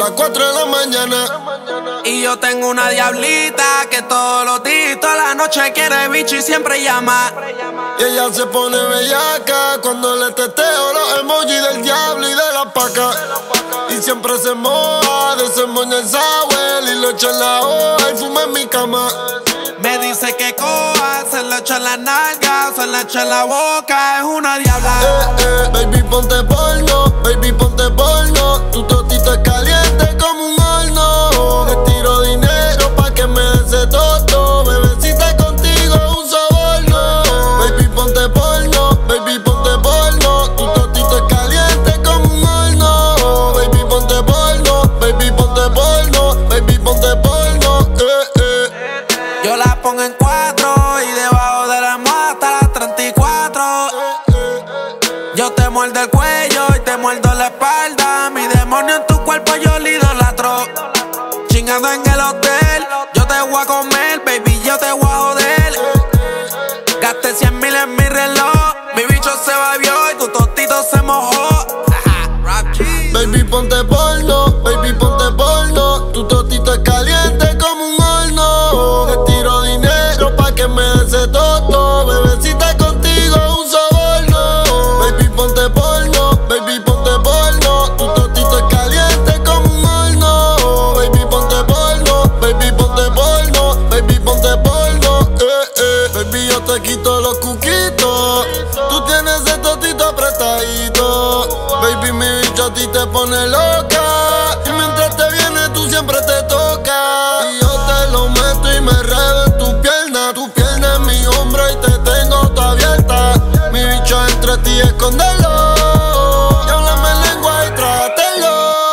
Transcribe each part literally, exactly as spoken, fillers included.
las cuatro de la mañana. Y yo tengo una diablita que todos los días, toda la noche quiere bicho y siempre llama. Y ella se pone bellaca cuando le teteo los emojis del diablo y de la paca. Y siempre se moja, desemboña el sour y lo echa en la hoja y fuma en mi cama. Me dice que coja, se lo echa en la nalga, se lo echa en la boca, es una diabla. Eh, eh, baby ponte porno, baby ponte porno. Tu totito es caliente como un horno. Te tiro dinero pa' que me des ese toto. Bebecita contigo es un soborno. Baby ponte porno, baby ponte porno. Tu totito es caliente como un horno. Baby ponte porno, baby ponte porno. Baby ponte porno, eh, eh. Yo la pongo en cuatro y debajo de la almohada hasta las treinta y cuatro. Yo te muerdo el cuello y te muerdo la espalda. Mi demonio en tu cuerpo yo le idolatro. Chingando en el hotel, yo te voy a comer, baby, yo te voy a joder. Gasté cien mil en mi reloj, mi bicho se bebió y tu tostito se mojó. Baby ponte porno, baby ponte porno. Tu totito es caliente como un horno. Te tiro dinero pa' que me des ese toto. Bebecita contigo es un soborno. Baby ponte porno, baby ponte porno. Tu totito es caliente como un horno. Baby ponte porno, baby ponte porno. Baby ponte porno, eh, eh. Baby yo te quito los cuquitos. Tú tienes ese totito apretadito. Baby mi bicho a ti te pone loca. Y mientras te viene tú siempre te toca. Y yo te lo meto y me redo en tu pierna. Tu pierna es mi hombro y te tengo toda abierta. Mi bicho entre ti escóndelo. Y háblame en lengua y trátelo.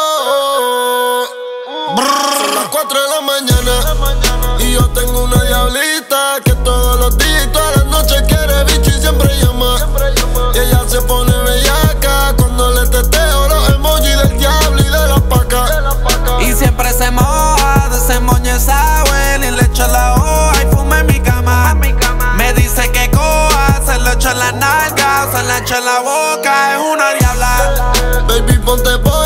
Son las cuatro de la mañana. Y yo tengo una diablita que todos los días y todas las noches quiere bicho y siempre llama. Y ella se pone bellaca cuando le teteo los emojis del diablo y de la paca. Y siempre se moja, desemboña el sour y le echa la hoja y fuma en mi cama. Me dice que coja, se lo echa en la nalga, se lo echa en la boca, es una diabla. Baby ponte por